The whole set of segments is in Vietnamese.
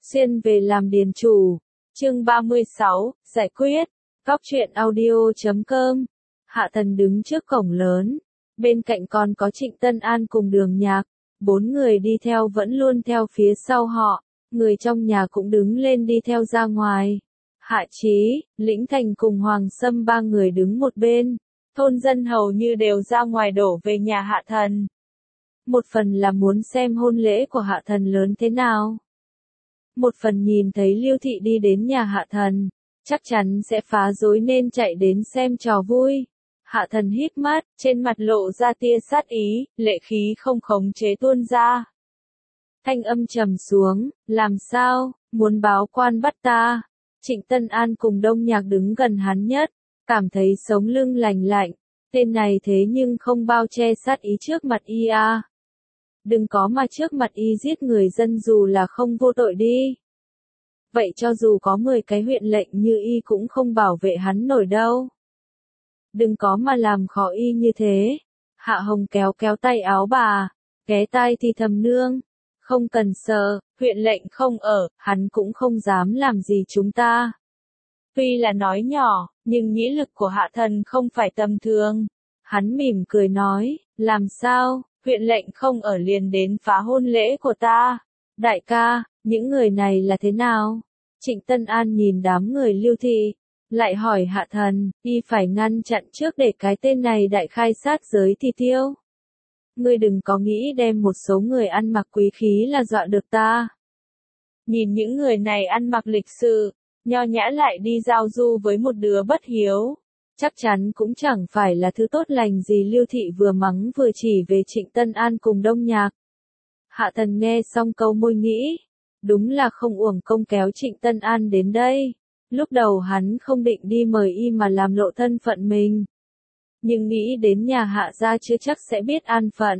Xuyên về làm điền chủ. Chương 36, giải quyết. Góc truyện audio.com. Hạ Thần đứng trước cổng lớn. Bên cạnh còn có Trịnh Tân An cùng Đường Nhạc. 4 người đi theo vẫn luôn theo phía sau họ. Người trong nhà cũng đứng lên đi theo ra ngoài. Hạ Chí, Lĩnh Thành cùng Hoàng Sâm 3 người đứng một bên. Thôn dân hầu như đều ra ngoài đổ về nhà Hạ Thần. Một phần là muốn xem hôn lễ của Hạ Thần lớn thế nào. Một phần nhìn thấy Lưu Thị đi đến nhà Hạ Thần, chắc chắn sẽ phá rối nên chạy đến xem trò vui. Hạ Thần hít mắt, trên mặt lộ ra tia sát ý, lệ khí không khống chế tuôn ra. Thanh âm trầm xuống, làm sao, muốn báo quan bắt ta? Trịnh Tân An cùng Đông Nhạc đứng gần hắn nhất, cảm thấy sống lưng lành lạnh, tên này thế nhưng không bao che sát ý trước mặt y à. Đừng có mà trước mặt y giết người dân dù là không vô tội đi. Vậy cho dù có 10 cái huyện lệnh như y cũng không bảo vệ hắn nổi đâu. Đừng có mà làm khó y như thế. Hạ Hồng kéo kéo tay áo bà, ghé tai thì thầm nương. Không cần sợ, huyện lệnh không ở, hắn cũng không dám làm gì chúng ta. Tuy là nói nhỏ, nhưng nhĩ lực của Hạ Thần không phải tầm thường. Hắn mỉm cười nói, làm sao, huyện lệnh không ở liền đến phá hôn lễ của ta. Đại ca, những người này là thế nào? Trịnh Tân An nhìn đám người Lưu Thị, lại hỏi Hạ Thần, y phải ngăn chặn trước để cái tên này đại khai sát giới thì tiêu. Ngươi đừng có nghĩ đem một số người ăn mặc quý khí là dọa được ta. Nhìn những người này ăn mặc lịch sự, nho nhã lại đi giao du với một đứa bất hiếu. Chắc chắn cũng chẳng phải là thứ tốt lành gì. Lưu Thị vừa mắng vừa chỉ về Trịnh Tân An cùng Đông Nhạc. Hạ Thần nghe xong câu môi nghĩ, đúng là không uổng công kéo Trịnh Tân An đến đây. Lúc đầu hắn không định đi mời y mà làm lộ thân phận mình. Nhưng nghĩ đến nhà Hạ gia chưa chắc sẽ biết an phận.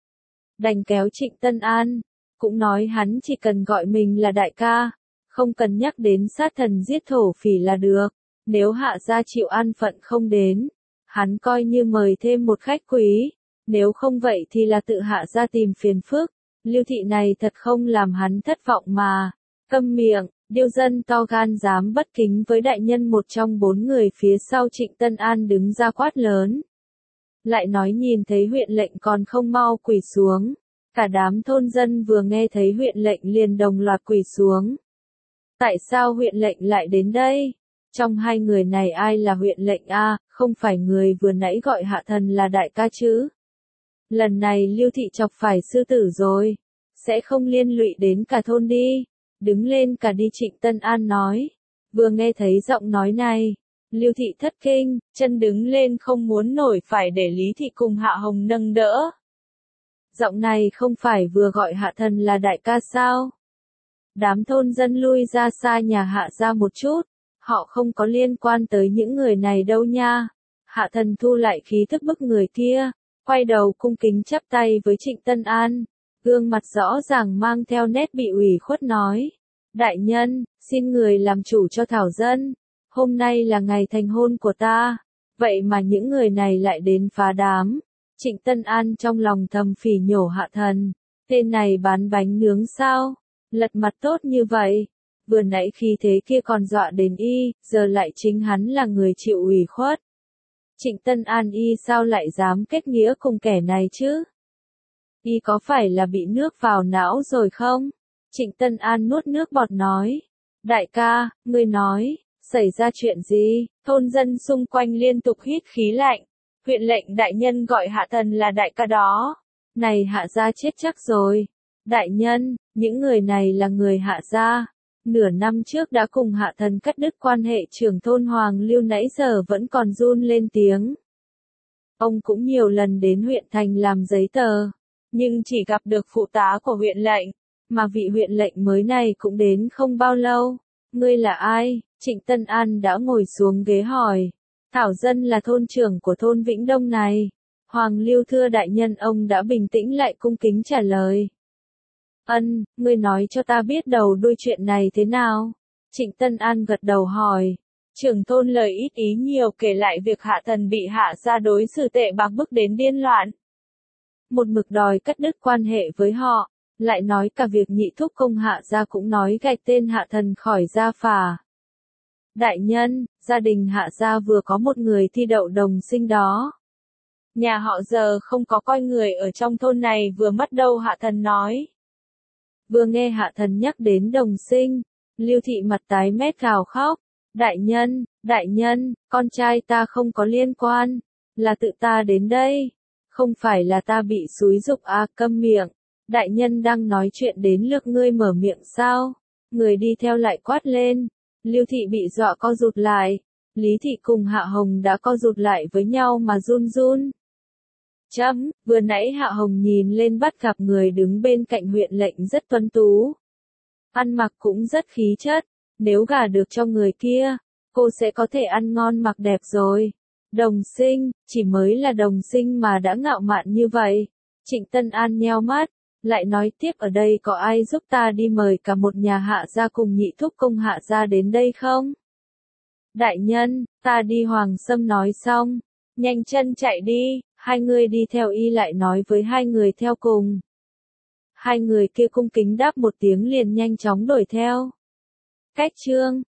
Đành kéo Trịnh Tân An, cũng nói hắn chỉ cần gọi mình là đại ca, không cần nhắc đến sát thần giết thổ phỉ là được. Nếu Hạ gia chịu an phận không đến, hắn coi như mời thêm một khách quý, nếu không vậy thì là tự Hạ gia tìm phiền phức. Lưu Thị này thật không làm hắn thất vọng mà. Câm miệng, điêu dân to gan dám bất kính với đại nhân. Một trong 4 người phía sau Trịnh Tân An đứng ra quát lớn. Lại nói nhìn thấy huyện lệnh còn không mau quỳ xuống. Cả đám thôn dân vừa nghe thấy huyện lệnh liền đồng loạt quỳ xuống. Tại sao huyện lệnh lại đến đây? Trong hai người này ai là huyện lệnh a? Không phải người vừa nãy gọi Hạ Thần là đại ca chứ? Lần này Lưu Thị chọc phải sư tử rồi. Sẽ không liên lụy đến cả thôn đi. Đứng lên cả đi, Trịnh Tân An nói. Vừa nghe thấy giọng nói này, Lưu Thị thất kinh, chân đứng lên không muốn nổi phải để Lý Thị cùng Hạ Hồng nâng đỡ. Giọng này không phải vừa gọi Hạ Thần là đại ca sao? Đám thôn dân lui ra xa nhà Hạ ra một chút. Họ không có liên quan tới những người này đâu nha. Hạ Thần thu lại khí thức bức người kia, quay đầu cung kính chắp tay với Trịnh Tân An. Gương mặt rõ ràng mang theo nét bị ủy khuất nói. Đại nhân, xin người làm chủ cho thảo dân. Hôm nay là ngày thành hôn của ta. Vậy mà những người này lại đến phá đám. Trịnh Tân An trong lòng thầm phỉ nhổ Hạ Thần. Tên này bán bánh nướng sao? Lật mặt tốt như vậy. Vừa nãy khi thế kia còn dọa đến y, giờ lại chính hắn là người chịu ủy khuất. Trịnh Tân An y sao lại dám kết nghĩa cùng kẻ này chứ? Y có phải là bị nước vào não rồi không? Trịnh Tân An nuốt nước bọt nói. Đại ca, ngươi nói, xảy ra chuyện gì? Thôn dân xung quanh liên tục hít khí lạnh. Huyện lệnh đại nhân gọi Hạ Thần là đại ca đó. Này Hạ gia chết chắc rồi. Đại nhân, những người này là người Hạ gia. Nửa năm trước đã cùng Hạ Thần cắt đứt quan hệ. Trưởng thôn Hoàng Lưu nãy giờ vẫn còn run lên tiếng. Ông cũng nhiều lần đến huyện thành làm giấy tờ, nhưng chỉ gặp được phụ tá của huyện lệnh, mà vị huyện lệnh mới này cũng đến không bao lâu. Ngươi là ai? Trịnh Tân An đã ngồi xuống ghế hỏi. Thảo dân là thôn trưởng của thôn Vĩnh Đông này. Hoàng Lưu thưa đại nhân. Ông đã bình tĩnh lại cung kính trả lời. Ân, ngươi nói cho ta biết đầu đuôi chuyện này thế nào? Trịnh Tân An gật đầu hỏi. Trưởng thôn lời ít ý nhiều kể lại việc Hạ Thần bị Hạ gia đối xử tệ bạc bức đến điên loạn. Một mực đòi cắt đứt quan hệ với họ. lại nói cả việc nhị thúc công Hạ gia cũng nói gạch tên Hạ thần khỏi gia phả. Đại nhân, gia đình Hạ gia vừa có một người thi đậu đồng sinh đó. Nhà họ giờ không có coi người ở trong thôn này vừa mất đâu, Hạ thần nói. Vừa nghe Hạ thần nhắc đến đồng sinh, Lưu thị mặt tái mét gào khóc. Đại nhân, con trai ta không có liên quan, là tự ta đến đây. Không phải là ta bị xúi giục à, câm miệng. Đại nhân đang nói chuyện đến lượt ngươi mở miệng sao? Người đi theo lại quát lên. Lưu thị bị dọa co rụt lại. Lý thị cùng Hạ Hồng đã co rụt lại với nhau mà run run. Vừa nãy Hạ Hồng nhìn lên bắt gặp người đứng bên cạnh huyện lệnh rất tuấn tú. Ăn mặc cũng rất khí chất, nếu gả được cho người kia, cô sẽ có thể ăn ngon mặc đẹp rồi. Đồng sinh, chỉ mới là đồng sinh mà đã ngạo mạn như vậy. Trịnh Tân An nheo mắt, lại nói tiếp ở đây có ai giúp ta đi mời cả một nhà Hạ gia cùng nhị thúc công Hạ gia đến đây không? Đại nhân, ta đi. Hoàng Sâm nói xong, nhanh chân chạy đi, hai người đi theo y lại nói với hai người theo cùng. Hai người kia cung kính đáp một tiếng liền nhanh chóng đuổi theo. Cách chương